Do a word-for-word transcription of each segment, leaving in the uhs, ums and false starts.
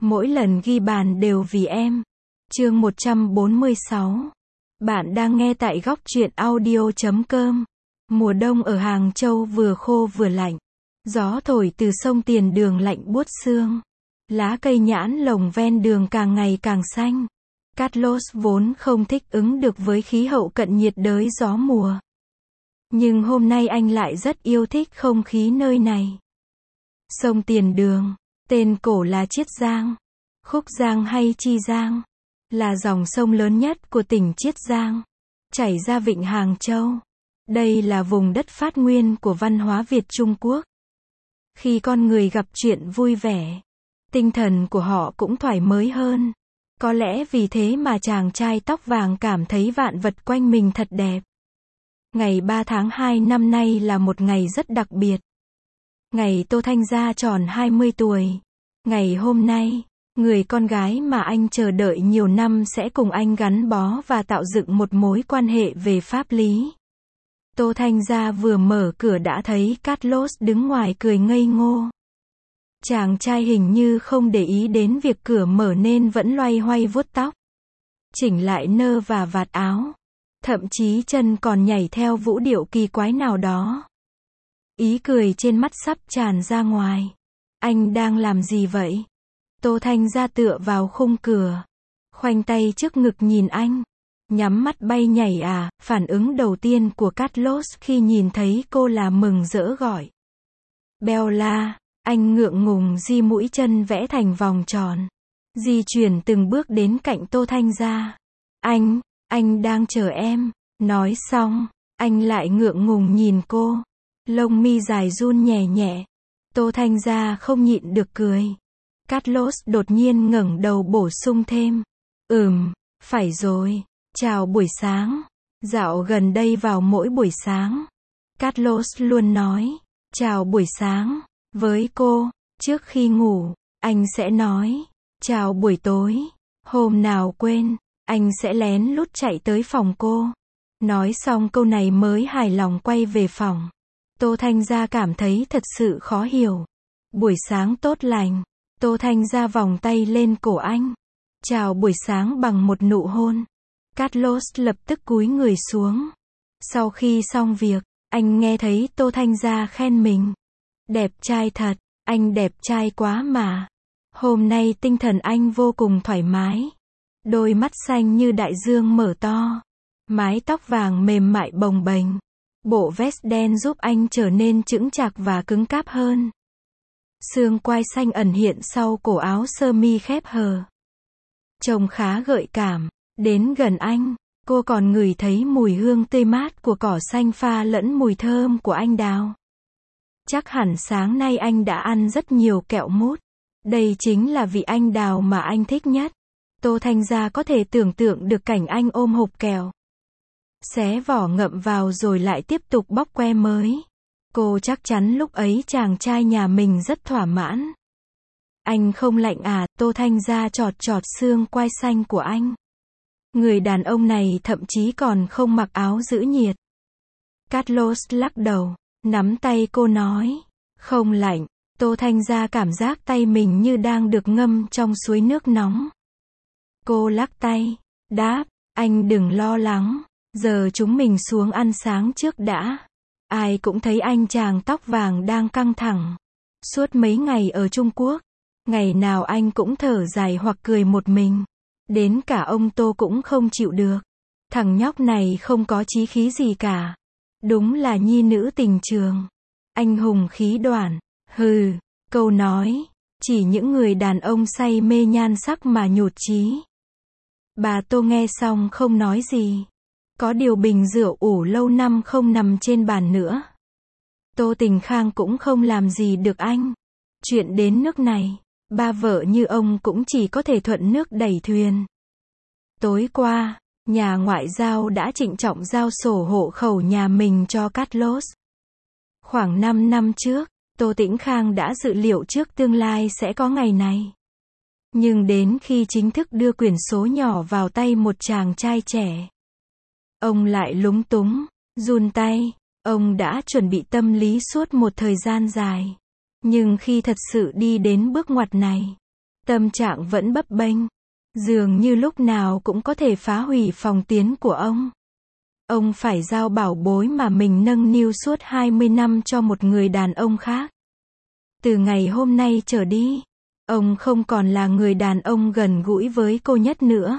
Mỗi lần ghi bàn đều vì em. Chương một trăm bốn mươi sáu. Bạn đang nghe tại góc truyện audio chấm com. Mùa đông ở Hàng Châu vừa khô vừa lạnh. Gió thổi từ sông Tiền Đường lạnh buốt xương. Lá cây nhãn lồng ven đường càng ngày càng xanh. Carlos vốn không thích ứng được với khí hậu cận nhiệt đới gió mùa. Nhưng hôm nay anh lại rất yêu thích không khí nơi này. Sông Tiền Đường, tên cổ là Chiết Giang, Khúc Giang hay Chi Giang, là dòng sông lớn nhất của tỉnh Chiết Giang, chảy ra vịnh Hàng Châu. Đây là vùng đất phát nguyên của văn hóa Việt Trung Quốc. Khi con người gặp chuyện vui vẻ, tinh thần của họ cũng thoải mái hơn. Có lẽ vì thế mà chàng trai tóc vàng cảm thấy vạn vật quanh mình thật đẹp. Ngày ba tháng hai năm nay là một ngày rất đặc biệt. Ngày Tô Thanh Gia tròn hai mươi tuổi. Ngày hôm nay, người con gái mà anh chờ đợi nhiều năm sẽ cùng anh gắn bó và tạo dựng một mối quan hệ về pháp lý. Tô Thanh Gia vừa mở cửa đã thấy Carlos đứng ngoài cười ngây ngô. Chàng trai hình như không để ý đến việc cửa mở nên vẫn loay hoay vuốt tóc, chỉnh lại nơ và vạt áo. Thậm chí chân còn nhảy theo vũ điệu kỳ quái nào đó. Ý cười trên mắt sắp tràn ra ngoài. Anh đang làm gì vậy? Tô Thanh Gia tựa vào khung cửa, khoanh tay trước ngực nhìn anh. Nhắm mắt bay nhảy à? Phản ứng đầu tiên của Carlos khi nhìn thấy cô là mừng rỡ gọi Bella. Anh ngượng ngùng di mũi chân vẽ thành vòng tròn, di chuyển từng bước đến cạnh Tô Thanh Gia. Anh, anh đang chờ em. Nói xong, anh lại ngượng ngùng nhìn cô. Lông mi dài run nhẹ nhẹ. Tô Thanh Gia không nhịn được cười. Carlos đột nhiên ngẩng đầu bổ sung thêm. Ừm, phải rồi. Chào buổi sáng. Dạo gần đây vào mỗi buổi sáng, Carlos luôn nói chào buổi sáng với cô. Trước khi ngủ, anh sẽ nói chào buổi tối. Hôm nào quên, anh sẽ lén lút chạy tới phòng cô. Nói xong câu này mới hài lòng quay về phòng. Tô Thanh Gia cảm thấy thật sự khó hiểu. Buổi sáng tốt lành. Tô Thanh Gia vòng tay lên cổ anh. Chào buổi sáng bằng một nụ hôn. Carlos lập tức cúi người xuống. Sau khi xong việc, anh nghe thấy Tô Thanh Gia khen mình. Đẹp trai thật, anh đẹp trai quá mà. Hôm nay tinh thần anh vô cùng thoải mái. Đôi mắt xanh như đại dương mở to. Mái tóc vàng mềm mại bồng bềnh. Bộ vest đen giúp anh trở nên chững chạc và cứng cáp hơn. Xương quai xanh ẩn hiện sau cổ áo sơ mi khép hờ. Trông khá gợi cảm. Đến gần anh, cô còn ngửi thấy mùi hương tươi mát của cỏ xanh pha lẫn mùi thơm của anh đào. Chắc hẳn sáng nay anh đã ăn rất nhiều kẹo mút. Đây chính là vị anh đào mà anh thích nhất. Tô Thanh Gia có thể tưởng tượng được cảnh anh ôm hộp kẹo, xé vỏ ngậm vào rồi lại tiếp tục bóc que mới. Cô chắc chắn lúc ấy chàng trai nhà mình rất thỏa mãn. Anh không lạnh à? Tô Thanh Gia chọt chọt xương quai xanh của anh. Người đàn ông này thậm chí còn không mặc áo giữ nhiệt. Carlos lắc đầu, nắm tay cô nói, không lạnh. Tô Thanh Gia cảm giác tay mình như đang được ngâm trong suối nước nóng. Cô lắc tay, đáp, anh đừng lo lắng, giờ chúng mình xuống ăn sáng trước đã. Ai cũng thấy anh chàng tóc vàng đang căng thẳng. Suốt mấy ngày ở Trung Quốc, ngày nào anh cũng thở dài hoặc cười một mình. Đến cả ông Tô cũng không chịu được. Thằng nhóc này không có chí khí gì cả. Đúng là nhi nữ tình trường. Anh hùng khí đoản. Hừ, câu nói, chỉ những người đàn ông say mê nhan sắc mà nhụt chí. Bà Tô nghe xong không nói gì. Có điều bình rượu ủ lâu năm không nằm trên bàn nữa. Tô Tình Khang cũng không làm gì được anh. Chuyện đến nước này, ba vợ như ông cũng chỉ có thể thuận nước đẩy thuyền. Tối qua, nhà ngoại giao đã trịnh trọng giao sổ hộ khẩu nhà mình cho Carlos. Khoảng năm năm trước, Tô Tĩnh Khang đã dự liệu trước tương lai sẽ có ngày này. Nhưng đến khi chính thức đưa quyển số nhỏ vào tay một chàng trai trẻ, ông lại lúng túng, run tay. Ông đã chuẩn bị tâm lý suốt một thời gian dài. Nhưng khi thật sự đi đến bước ngoặt này, Tâm trạng vẫn bấp bênh. Dường như lúc nào cũng có thể phá hủy phòng tiến của ông. Ông phải giao bảo bối mà mình nâng niu suốt hai mươi năm cho một người đàn ông khác. Từ ngày hôm nay trở đi, ông không còn là người đàn ông gần gũi với cô nhất nữa.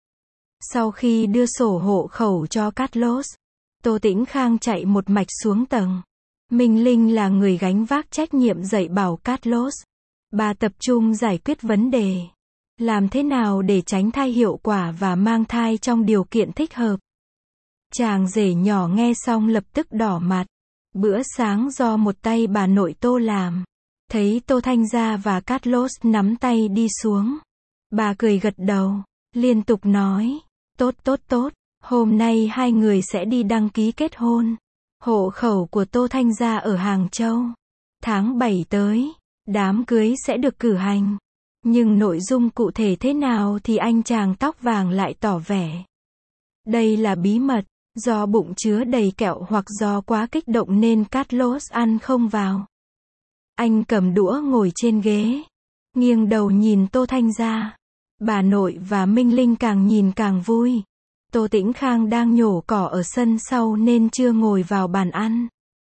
Sau khi đưa sổ hộ khẩu cho Carlos, Tô Tĩnh Khang chạy một mạch xuống tầng. Minh Linh là người gánh vác trách nhiệm dạy bảo Carlos. Bà tập trung giải quyết vấn đề. Làm thế nào để tránh thai hiệu quả và mang thai trong điều kiện thích hợp. Chàng rể nhỏ nghe xong lập tức đỏ mặt. Bữa sáng do một tay bà nội Tô làm. Thấy Tô Thanh Gia và Carlos nắm tay đi xuống. Bà cười gật đầu, liên tục nói, tốt tốt tốt, hôm nay hai người sẽ đi đăng ký kết hôn. Hộ khẩu của Tô Thanh Gia ở Hàng Châu. Tháng bảy tới, đám cưới sẽ được cử hành. Nhưng nội dung cụ thể thế nào thì anh chàng tóc vàng lại tỏ vẻ. Đây là bí mật, do bụng chứa đầy kẹo hoặc do quá kích động nên Carlos ăn không vào. Anh cầm đũa ngồi trên ghế, nghiêng đầu nhìn Tô Thanh Gia. Bà nội và Minh Linh càng nhìn càng vui. Tô Tĩnh Khang đang nhổ cỏ ở sân sau nên chưa ngồi vào bàn ăn.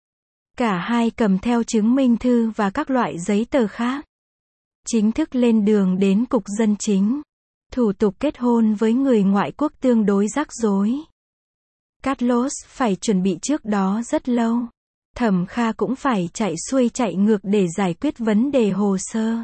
Cả hai cầm theo chứng minh thư và các loại giấy tờ khác. Chính thức lên đường đến cục dân chính. Thủ tục kết hôn với người ngoại quốc tương đối rắc rối. Carlos phải chuẩn bị trước đó rất lâu. Thẩm Kha cũng phải chạy xuôi chạy ngược để giải quyết vấn đề hồ sơ.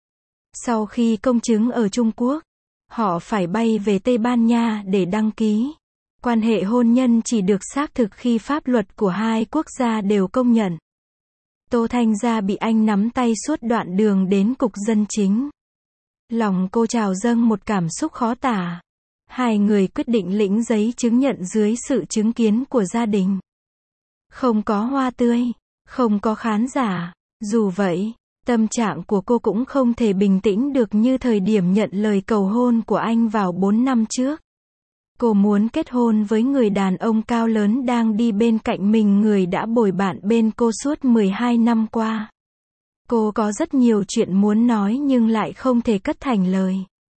Sau khi công chứng ở Trung Quốc, họ phải bay về Tây Ban Nha để đăng ký. Quan hệ hôn nhân chỉ được xác thực khi pháp luật của hai quốc gia đều công nhận. Tô Thanh Gia bị anh nắm tay suốt đoạn đường đến cục dân chính. Lòng cô trào dâng một cảm xúc khó tả. Hai người quyết định lĩnh giấy chứng nhận dưới sự chứng kiến của gia đình. Không có hoa tươi, không có khán giả. Dù vậy, tâm trạng của cô cũng không thể bình tĩnh được như thời điểm nhận lời cầu hôn của anh vào bốn năm trước. Cô muốn kết hôn với người đàn ông cao lớn đang đi bên cạnh mình, người đã bồi bạn bên cô suốt mười hai năm qua. Cô có rất nhiều chuyện muốn nói nhưng lại không thể cất thành lời.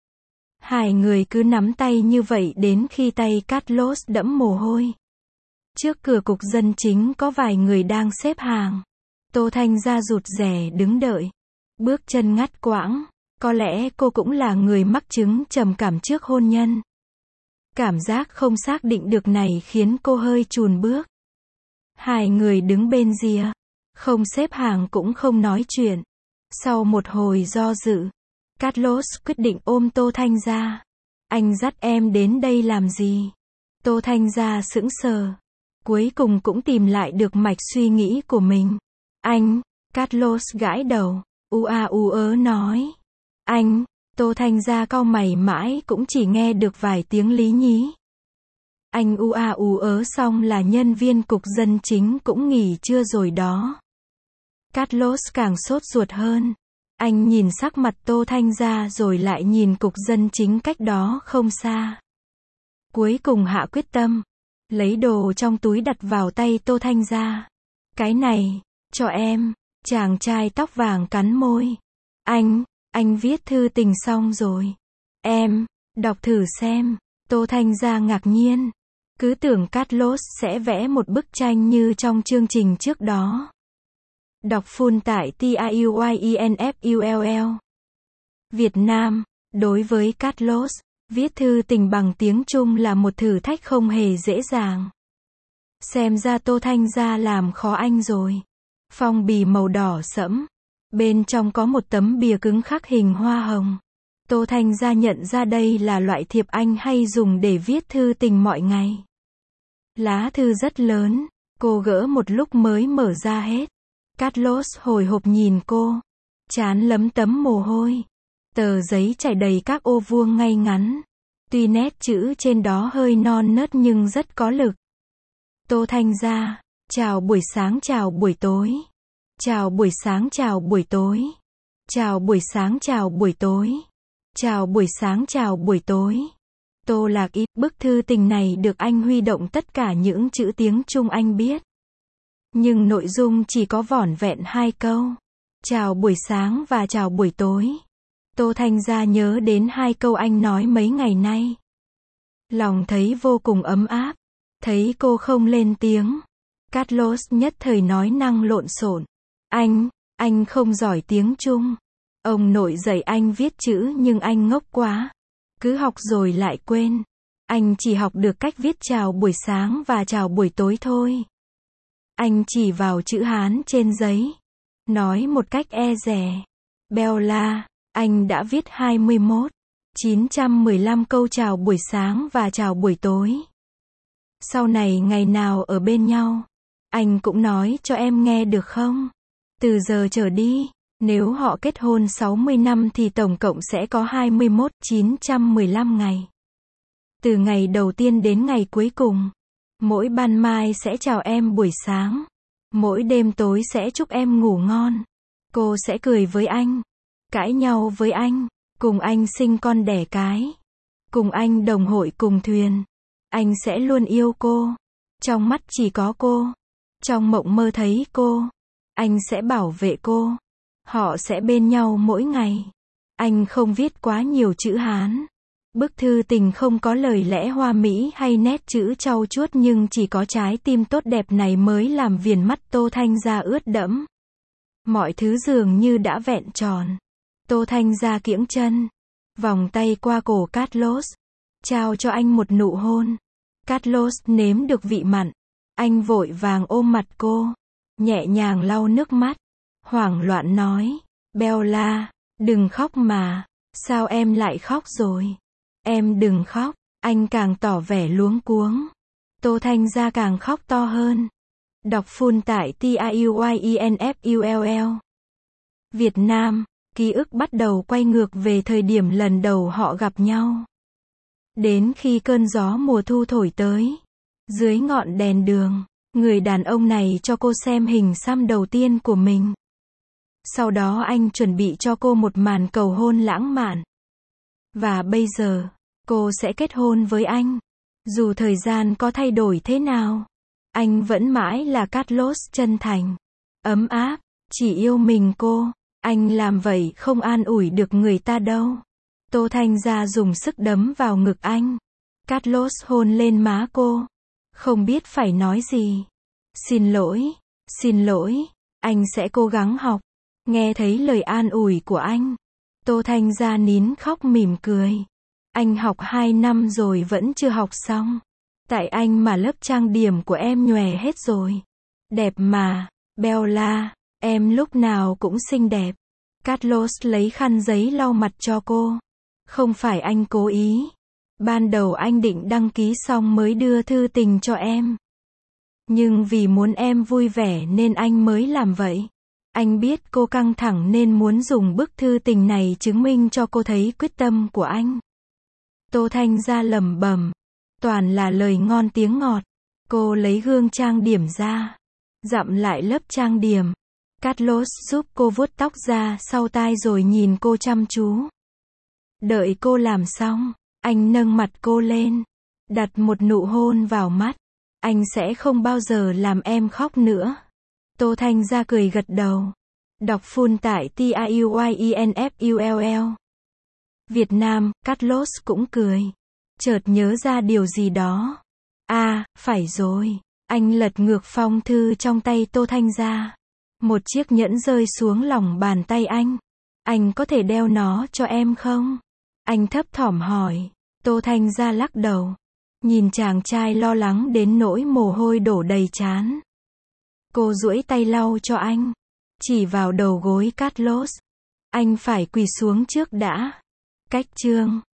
Hai người cứ nắm tay như vậy đến khi tay Carlos đẫm mồ hôi. Trước cửa cục dân chính có vài người đang xếp hàng. Tô Thanh Gia rụt rè đứng đợi. Bước chân ngắt quãng. Có lẽ cô cũng là người mắc chứng trầm cảm trước hôn nhân. Cảm giác không xác định được này khiến cô hơi chùn bước. Hai người đứng bên rìa. Không xếp hàng cũng không nói chuyện. Sau một hồi do dự, Carlos quyết định ôm Tô Thanh Gia. Anh dắt em đến đây làm gì? Tô Thanh Gia sững sờ. Cuối cùng cũng tìm lại được mạch suy nghĩ của mình. Anh, Carlos gãi đầu, u a u ớ nói. Anh, Tô Thanh Gia cau mày mãi cũng chỉ nghe được vài tiếng lý nhí. Anh u a u ớ xong là nhân viên cục dân chính cũng nghỉ trưa rồi đó. Carlos càng sốt ruột hơn. Anh nhìn sắc mặt Tô Thanh Gia rồi lại nhìn cục dân chính cách đó không xa. Cuối cùng hạ quyết tâm. Lấy đồ trong túi đặt vào tay Tô Thanh Gia. Cái này, cho em. Chàng trai tóc vàng cắn môi. Anh, anh viết thư tình xong rồi. Em, đọc thử xem. Tô Thanh Gia ngạc nhiên. Cứ tưởng Carlos sẽ vẽ một bức tranh như trong chương trình trước đó. Đọc full tại T I U Y E N F U L L. Việt Nam, đối với Carlos, viết thư tình bằng tiếng Trung là một thử thách không hề dễ dàng. Xem ra Tô Thanh Gia làm khó anh rồi. Phong bì màu đỏ sẫm. Bên trong có một tấm bìa cứng khắc hình hoa hồng. Tô Thanh Gia nhận ra đây là loại thiệp anh hay dùng để viết thư tình mọi ngày. Lá thư rất lớn. Cô gỡ một lúc mới mở ra hết. Carlos hồi hộp nhìn cô. Trán lấm tấm mồ hôi. Tờ giấy trải đầy các ô vuông ngay ngắn. Tuy nét chữ trên đó hơi non nớt nhưng rất có lực. Tô Thanh Gia, chào buổi sáng chào buổi tối. Chào buổi sáng chào buổi tối. Chào buổi sáng chào buổi tối. Chào buổi sáng chào buổi tối. Tô Lạc Y, bức thư tình này được anh huy động tất cả những chữ tiếng Trung anh biết. Nhưng nội dung chỉ có vỏn vẹn hai câu. Chào buổi sáng và chào buổi tối. Tô Thanh Gia nhớ đến hai câu anh nói mấy ngày nay. Lòng thấy vô cùng ấm áp. Thấy cô không lên tiếng, Carlos nhất thời nói năng lộn xộn. Anh, anh không giỏi tiếng Trung. Ông nội dạy anh viết chữ nhưng anh ngốc quá. Cứ học rồi lại quên. Anh chỉ học được cách viết chào buổi sáng và chào buổi tối thôi. Anh chỉ vào chữ Hán trên giấy. Nói một cách e dè. Bella, anh đã viết hai mươi mốt nghìn chín trăm mười lăm câu chào buổi sáng và chào buổi tối. Sau này ngày nào ở bên nhau, anh cũng nói cho em nghe được không? Từ giờ trở đi, nếu họ kết hôn sáu mươi năm thì tổng cộng sẽ có hai mươi mốt nghìn chín trăm mười lăm ngày. Từ ngày đầu tiên đến ngày cuối cùng, mỗi ban mai sẽ chào em buổi sáng, mỗi đêm tối sẽ chúc em ngủ ngon. Cô sẽ cười với anh, cãi nhau với anh, cùng anh sinh con đẻ cái, cùng anh đồng hội cùng thuyền. Anh sẽ luôn yêu cô. Trong mắt chỉ có cô. Trong mộng mơ thấy cô. Anh sẽ bảo vệ cô. Họ sẽ bên nhau mỗi ngày. Anh không viết quá nhiều chữ Hán. Bức thư tình không có lời lẽ hoa mỹ hay nét chữ trau chuốt nhưng chỉ có trái tim tốt đẹp này mới làm viền mắt Tô Thanh Gia ướt đẫm. Mọi thứ dường như đã vẹn tròn. Tô Thanh Gia kiễng chân. Vòng tay qua cổ Carlos. Trao cho anh một nụ hôn. Carlos nếm được vị mặn. Anh vội vàng ôm mặt cô. Nhẹ nhàng lau nước mắt. Hoảng loạn nói. Bella, đừng khóc mà. Sao em lại khóc rồi? Em đừng khóc. Anh càng tỏ vẻ luống cuống. Tô Thanh Gia càng khóc to hơn. Đọc full tại TAUYINFULL. Việt Nam, ký ức bắt đầu quay ngược về thời điểm lần đầu họ gặp nhau. Đến khi cơn gió mùa thu thổi tới, dưới ngọn đèn đường, người đàn ông này cho cô xem hình xăm đầu tiên của mình. Sau đó anh chuẩn bị cho cô một màn cầu hôn lãng mạn. Và bây giờ, cô sẽ kết hôn với anh. Dù thời gian có thay đổi thế nào, anh vẫn mãi là Carlos chân thành, ấm áp, chỉ yêu mình cô. Anh làm vậy không an ủi được người ta đâu. Tô Thanh Gia dùng sức đấm vào ngực anh. Carlos hôn lên má cô. Không biết phải nói gì. Xin lỗi, xin lỗi, anh sẽ cố gắng học. Nghe thấy lời an ủi của anh, Tô Thanh Gia nín khóc mỉm cười. Anh học hai năm rồi vẫn chưa học xong. Tại anh mà lớp trang điểm của em nhòe hết rồi. Đẹp mà, Bella, em lúc nào cũng xinh đẹp. Carlos lấy khăn giấy lau mặt cho cô. Không phải anh cố ý. Ban đầu anh định đăng ký xong mới đưa thư tình cho em. Nhưng vì muốn em vui vẻ nên anh mới làm vậy. Anh biết cô căng thẳng nên muốn dùng bức thư tình này chứng minh cho cô thấy quyết tâm của anh. Tô Thanh Gia lẩm bẩm. Toàn là lời ngon tiếng ngọt. Cô lấy gương trang điểm ra. Dặm lại lớp trang điểm. Carlos giúp cô vuốt tóc ra sau tai rồi nhìn cô chăm chú. Đợi cô làm xong, anh nâng mặt cô lên, đặt một nụ hôn vào mắt. Anh sẽ không bao giờ làm em khóc nữa. Tô Thanh Gia cười gật đầu. Đọc full tại TAUYINFULL. Việt Nam, Carlos cũng cười. Chợt nhớ ra điều gì đó. À, phải rồi. Anh lật ngược phong thư trong tay Tô Thanh Gia. Một chiếc nhẫn rơi xuống lòng bàn tay anh. Anh có thể đeo nó cho em không? Anh thấp thỏm hỏi. Tô Thanh Gia lắc đầu. Nhìn chàng trai lo lắng đến nỗi mồ hôi đổ đầy trán. Cô duỗi tay lau cho anh. Chỉ vào đầu gối Carlos. Anh phải quỳ xuống trước đã. Cách chương